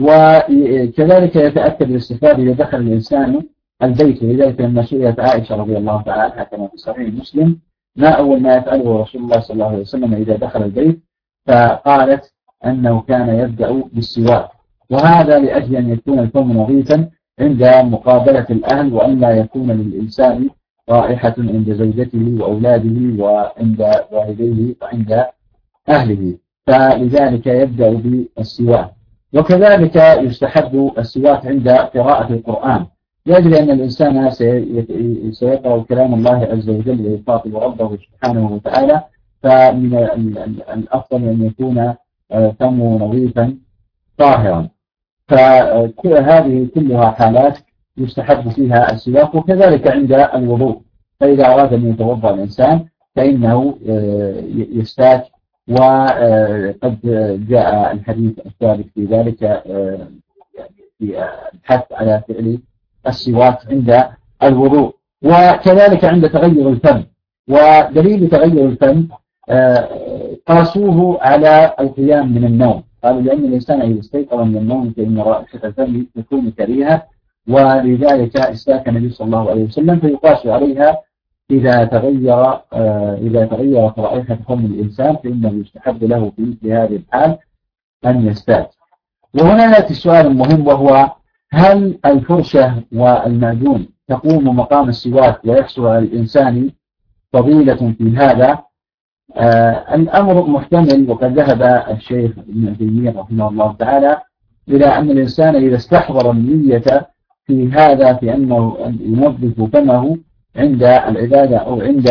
وكذلك يتأكد الاستفادة إذا دخل الإنسان البيت، لذلك لما سئلت عائشة رضي الله تعالى عنها كما في صحيح مسلم ما أول ما يفعله رسول الله صلى الله عليه وسلم إذا دخل البيت، فقالت أنه كان يبدأ بالسواك، وهذا لأجل أن يكون الفم نظيفا عند مقابلة الأهل، وأن لا يكون للإنسان رائحة عند زوجته وأولاده وعند والديه وعند أهله، فلذلك يبدأ بالسواك. وكذلك يستحب السواك عند قراءة القرآن، لأجل أن الإنسان سيقرأ كلام الله عز وجل ويخاطب ربه سبحانه وتعالى، فمن الأفضل أن يكون فمه نظيفا طاهرا. فهذه كلها حالات يستحب فيها السواك. وكذلك عند الوضوء، فإذا أراد أن يتوضأ الإنسان فإنه يستاك، وقد جاء الحديث الثابت في ذلك في الحث على فعل السواك عند الوضوء. وكذلك عند تغير الفم، ودليل تغير الفم قاسوه على القيام من النوم، قالوا لأن الإنسان إذا استيقظ من النوم فإن رائحة الفم تكون كريهة، ولذلك استاك النبي صلى الله عليه وسلم، فيقاس عليها إذا تغيرت رائحة فم الإنسان فإنه يستحب له في هذه الحال أن يستاك. وهنا يأتي السؤال المهم، وهو هل الفرشة والمعجون تقوم مقام السواك ويحصل على الإنسان فضيلة في هذا؟ الأمر محتمل، وقد ذهب الشيخ ابن تيمية رحمه الله تعالى إلى أن الإنسان إذا استحضر النية في هذا في أنه ينظف فمه عند العبادة أو عند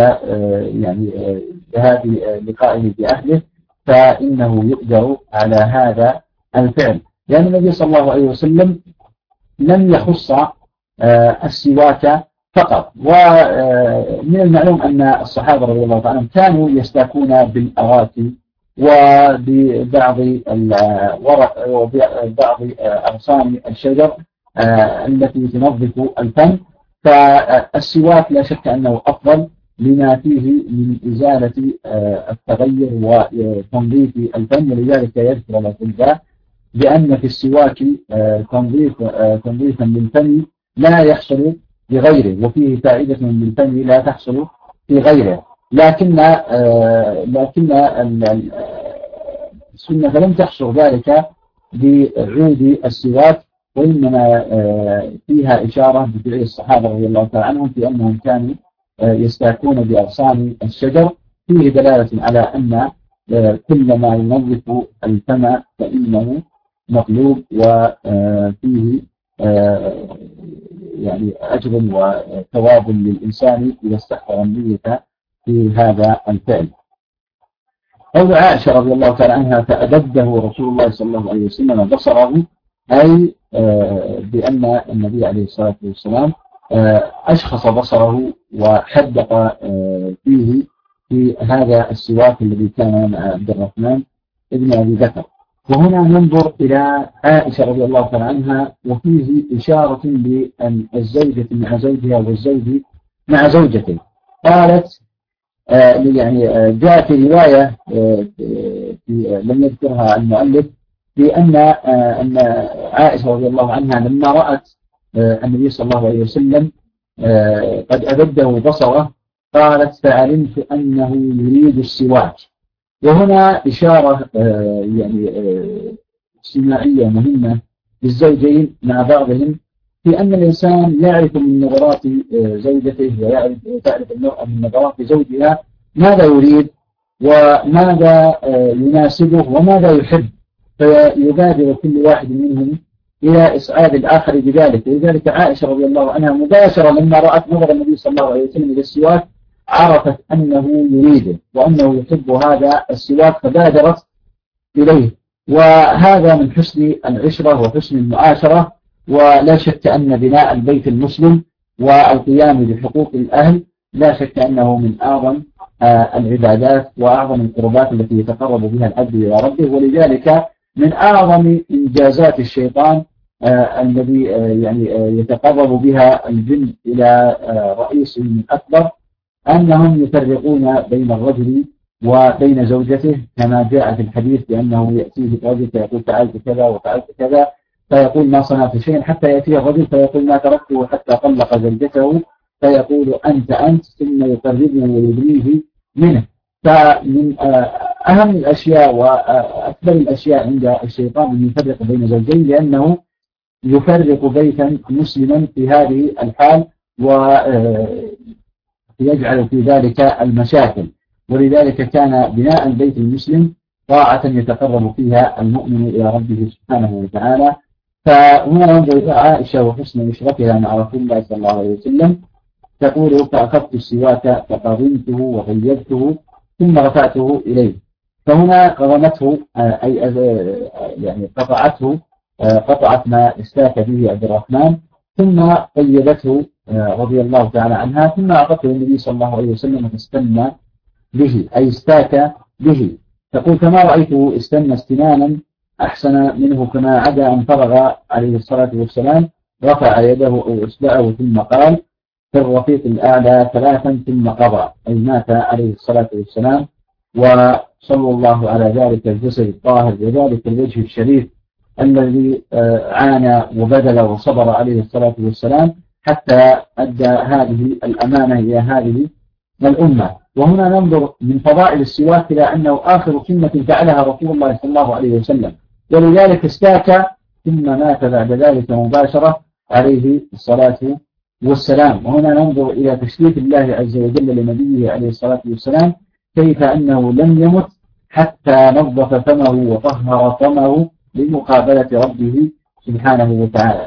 ذهاب لقائه بأهله، فإنه يؤجر على هذا الفعل، لأن النبي صلى الله عليه وسلم لم يخص السواك فقط. ومن المعلوم أن الصحابة رضي الله عنهم كانوا يستاكون بالأراتي وببعض الورق وبعض أغصان الشجر التي تنظف الفم. فالسواك لا شك أنه أفضل لما فيه من إزالة التغير وتنظيف الفم. ولذلك يذكر الأطباء بأن في السواك تنظيفا للفم لا يحصل بغيره، وفيه فائدة للفم لا تحصل في غيره. لكن السنة لم تحصر ذلك بعود السواك، وإنما فيها إشارة بفعل الصحابة رضي الله تعالى عنهم في أنهم كانوا يستاكون بأغصان الشجر، فيه دلالة على أن كل ما ينظف الفم فإنه مطلوب، وفيه يعني أجر وثواب للإنسان إذا استحضر النية في هذا الفعل. قول عائشة رضي الله تعالى عنها فأبده رسول الله صلى الله عليه وسلم بصره، أي بأن النبي عليه الصلاة والسلام أشخص بصره وحدق فيه في هذا السواك الذي كان مع عبد الرحمن ابن أبي بكر. وهنا ننظر إلى عائشة رضي الله تعالى عنها، وفيه إشارة بأن الزوجة مع زوجها والزوج مع زوجته. قالت يعني جاء في رواية لم يذكرها المؤلف بأن عائشة رضي الله عنها لما رأت النبي صلى الله عليه وسلم قد أبده بصره قالت فعلمت أنه يريد السواك. وهنا إشارة يعني اجتماعية مهمة للزوجين مع بعضهم، في أن الإنسان يعرف من نظرات زوجته وتعرف المرأة من نظرات زوجها ماذا يريد وماذا يناسبه وماذا يحب، فيبادر كل واحد منهم إلى إسعاد الآخر بذلك. ولذلك عائشة رضي الله عنها مباشرة لما رأت نظر النبي صلى الله عليه وسلم إلى السواك عرفت أنه يريده وأنه يحب هذا السواك فبادرت إليه. وهذا من حسن العشرة وحسن المعاشرة. ولا شك أن بناء البيت المسلم والقيام بحقوق الأهل لا شك أنه من أعظم العبادات وأعظم القربات التي يتقرب بها العبد إلى ربه. ولذلك من أعظم إنجازات الشيطان الذي يعني يتقرب بها الجن إلى رئيسهم الأكبر أنهم يفرقون بين الرجل وبين زوجته، كما جاء في الحديث بأنه يأتيه الرجل فيقول فعلت كذا وفعلت كذا، فيقول ما صنعت شيئا، حتى يأتيه الرجل فيقول ما تركته حتى طلق زوجته، فيقول أنت ثم يقربه ويدنيه منه. فمن أهم الأشياء وأكبر الأشياء عند الشيطان أن يفرق بين زوجين، لأنه يفرق بيتا مسلما في هذه الحال ويجعل في ذلك المشاكل. ولذلك كان بناء البيت المسلم طاعة يتقرب فيها المؤمن إلى ربه سبحانه وتعالى. فهنا ننظر إلى عائشة وحسن عشرتها مع رسول الله صلى الله عليه وسلم، تقول فأخذت السواك فقضمته وغيبته ثم رفعته إليه. فهنا قضمته أي يعني قطعته، قطعت ما استاك به عبد الرحمن، ثم قيدته رضي الله تعالى عنها، ثم أعطته النبي صلى الله عليه وسلم فاستنى به أي استاك به. تقول فما رأيته استنى استنانا أحسن منه، كما عدا أن فرغ عليه الصلاة والسلام رفع يده أو إصبعه ثم قال في الرفيق الأعلى ثلاثا ثم قضى، أي مات عليه الصلاة والسلام. وصلى الله على ذلك الجسد الطاهر وذلك الوجه الشريف الذي عانى وبذل وصبر عليه الصلاة والسلام حتى أدى هذه الأمانة إلى هذه الأمة. وهنا ننظر من فضائل السواك إلى أنه آخر سنة فعلها رسول الله صلى الله عليه وسلم، ولذلك استاك ثم مات بعد ذلك مباشرة عليه الصلاة والسلام. وهنا ننظر إلى تشريف الله عز وجل لنبيه عليه الصلاة والسلام، كيف أنه لم يمت حتى نظف فمه وطهر فمه لمقابلة ربه سبحانه وتعالى.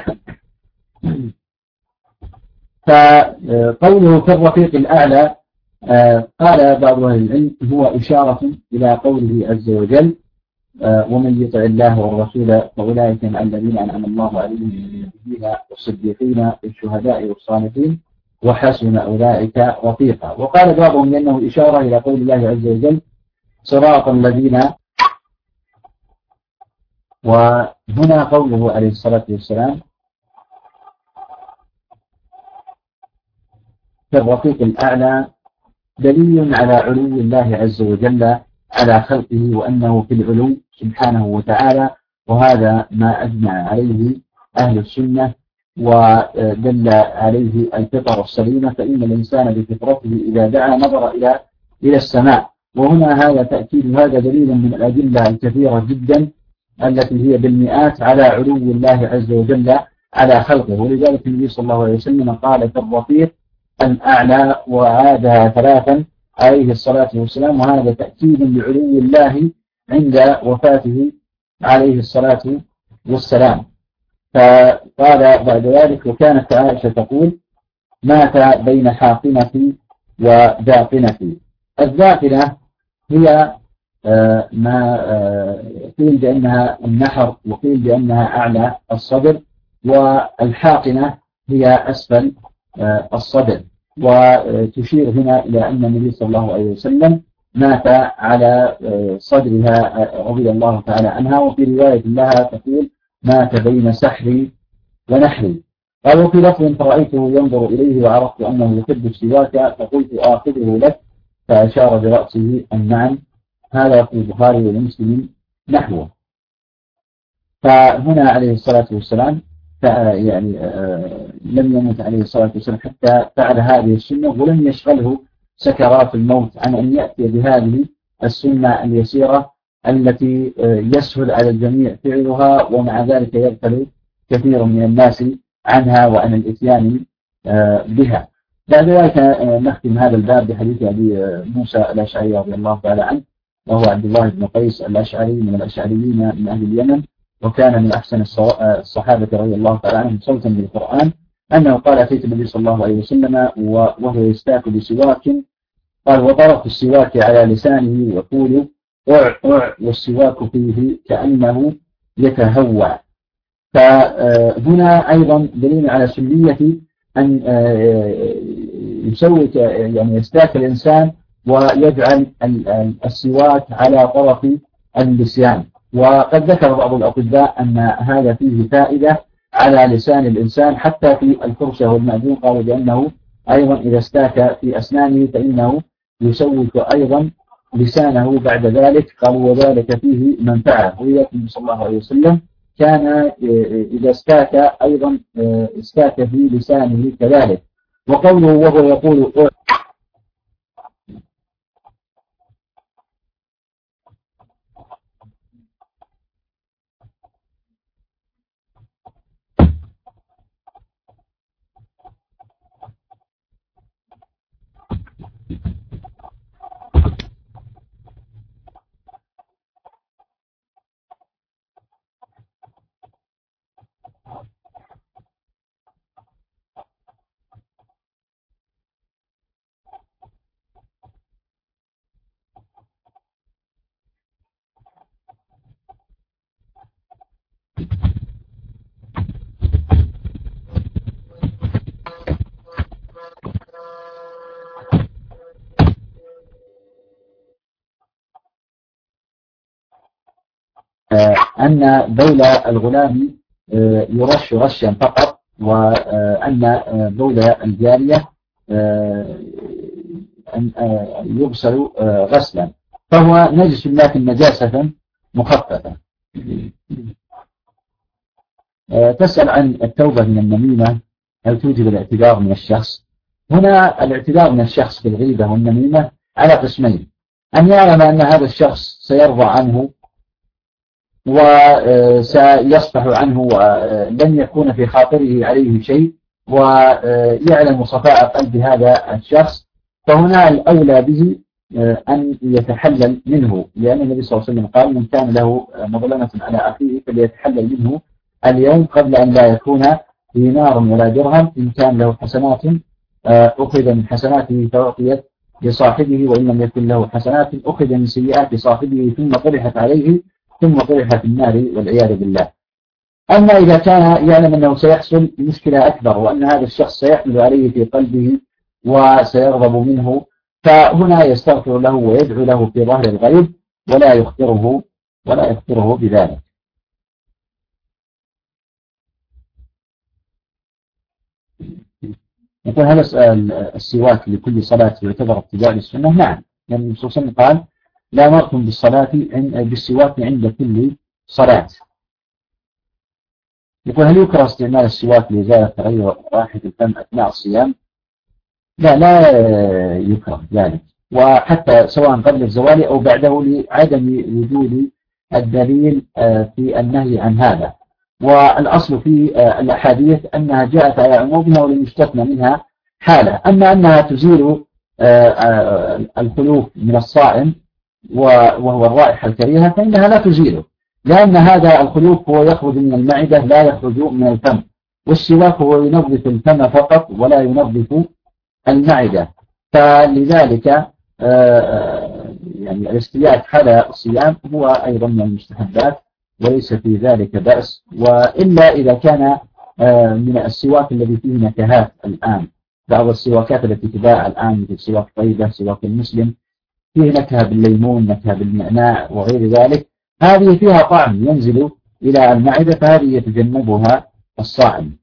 فقوله في الرفيق الأعلى قال بعض أهل العلم هو إشارة إلى قوله عز وجل ومن يطع الله والرسول فأولئك مع الذين أنعم الله عليهم من النبيين والصديقين والشهداء والصالحين وحسن أولئك رفيقا. وقال بعضهم لأنه إشارة إلى قول الله عز وجل صراط الذين، وهنا قوله عليه الصلاة والسلام في الرفيق الأعلى دليل على علو الله عز وجل على خلقه وأنه في العلو سبحانه وتعالى، وهذا ما أجمع عليه أهل السنة ودل عليه الفطر السليمة، فإن الإنسان بفطرته إذا دعا نظر إلى السماء. وهنا هذا تأكيد هذا دليل من الأدلة الكثيرة جدا التي هي بالمئات على علو الله عز وجل على خلقه. ولذلك النبي صلى الله عليه وسلم قال في الرفيق الأعلى وعادها ثلاثا عليه الصلاة والسلام، وهذا تأكيد لعلو الله عند وفاته عليه الصلاة والسلام. فقال بعد ذلك وكانت عائشة تقول مات بين حاقنتي وداقنتي. الداقنة هي ما قيل بأنها النحر وقيل بأنها أعلى الصدر، والحاقنة هي أسفل الصدر. وتشير هنا إلى أن النبي صلى الله عليه وسلم مات على صدرها رضي الله تعالى عنها. وفي رواية لها تقول مات بين سحري ونحري. قال وفي لفظ فرأيته ينظر إليه وعرفت أنه يحب السواك فقلت آخذه لك فأشار برأسه النعم. هذا في البخاري ومسلم نحوه. فهنا عليه الصلاة والسلام يعني لم يمت عليه الصلاة والسلام حتى فعل هذه السنة، ولم يشغله سكرات الموت عن أن يأتي بهذه السنة اليسيرة التي يسهل على الجميع فعلها، ومع ذلك يغفل كثير من الناس عنها وعن الإتيان بها. بعد ذلك نختم هذا الباب بحديث أبي موسى الأشعري رضي الله تعالى عنه، وهو عبد الله بن قيس الأشعري من الأشعريين من أهل اليمن، وكان من أحسن الصحابة رضي الله تعالى عنهم صوتا بالقرآن، أنه قال أتيت النبي صلى الله عليه وسلم وهو يستاك بسواك، قال وطرق السواك على لسانه يقول أع والسواك فيه كأنه يتهوى. فهنا أيضا دليل على سنية أن يسوي يعني يستاك الإنسان ويجعل السواك على طرف اللسان. وقد ذكر بعض الأطباء أن هذا فيه فائدة على لسان الإنسان حتى في الفرشة والمعجون، قالوا بأنه أيضا إذا استاك في أسنانه فإنه يسوك أيضا لسانه بعد ذلك، قالوا وذلك فيه منفعة. ولكن صلى الله عليه وسلم كان إذا استاك أيضا استاك في لسانه كذلك. وقوله وهو يقول أن بول الغلام يرش رشا فقط، وأن بول الجارية يغسل غسلا، فهو نجس لكن نجاسة مخففة. تسأل عن التوبة من النميمة، هل توجب الاعتذار من الشخص؟ هنا الاعتذار من الشخص بالغيبة والنميمة على قسمين: أن يعلم أن هذا الشخص سيرضى عنه وسيصفح عنه ولن يكون في خاطره عليه شيء، ويعلم صفاء قلب هذا الشخص، فهنا الأولى به أن يتحلل منه، لأن النبي صلى الله عليه وسلم قال من كان له مظلمة على أخيه فليتحلل منه اليوم قبل أن لا يكون دينار ولا درهم. إن كان له حسنات أخذ من حسناته فأعطيت لصاحبه، وإن لم يكن له حسنات أخذ من سيئات صاحبه ثم طرحت عليه ثم طرح في النار والعياذ بالله. أما إذا كان يعلم أنه سيحصل مشكلة أكبر وأن هذا الشخص سيحمل عليه في قلبه وسيغضب منه، فهنا يستغفر له ويدعو له في ظهر الغيب ولا يخطره بذلك. يقول هذا السواك لكل صلاة يعتبر اتباع للسنة؟ نعم، لأن الرسول صلى الله عليه وسلم قال لا أمركم بالسواك عند كل صلاة. يقول هل يكره استعمال السواك لإزالة تغير رائحة الفم أثناء الصيام؟ لا يكره ذلك، وحتى سواء قبل الزوال أو بعده لعدم وجود الدليل في النهي عن هذا. والأصل في الأحاديث أنها جاءت على عمومها ولم يستثنى منها حالة. أما أنها تزيل الخلوف من الصائم وهو الرائحة الكريهة فإنها لا تزيله، لأن هذا الخلوف هو يخرج من المعدة لا يخرج من الفم، والسواك هو ينظف الفم فقط ولا ينظف المعدة. فلذلك يعني الاستياء حال الصيام هو أيضا من المستحبات وليس في ذلك بأس، وإلا إذا كان من السواك الذي فيه نكهات الآن، بعض السواكات التي تباع الآن مثل سواك طيبة، سواك المسلم، فيه نكهة بالليمون، نكهة بالنعناع وغير ذلك، هذه فيها طعم ينزل إلى المعدة، فهذه يتجنبها الصائم.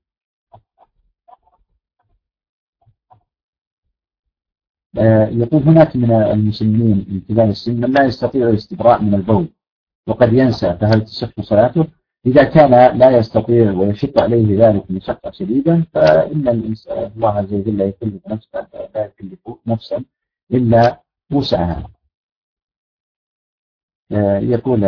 يقول هناك من المسلمين من كبار السن من لا يستطيع الاستبراء من البول وقد ينسى، فهل تصح صلاته؟ إذا كان لا يستطيع ويشق عليه ذلك مشقة شديدة فإن الإنسان الله عز وجل يكلف نفسا لا يكلف نفسا إلا وسعها. يقول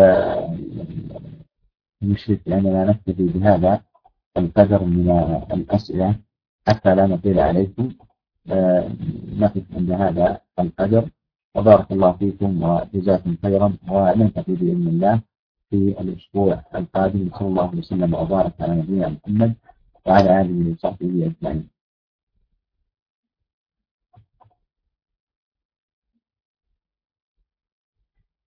المشرك أننا نكتفي بهذا القدر من الأسئلة حتى لا نطيل عليكم، نقف عند هذا القدر، وبارك الله فيكم وجزاكم خيرا، ونلتقي بإذن الله في الأسبوع القادم. صلى الله عليه وسلم وبارك على نبينا محمد وعلى آله وصحبه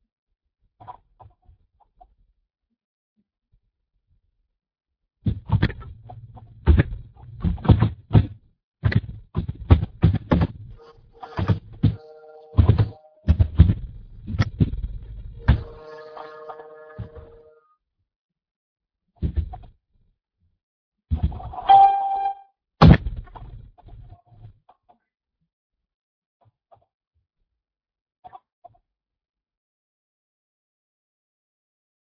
أجمعين.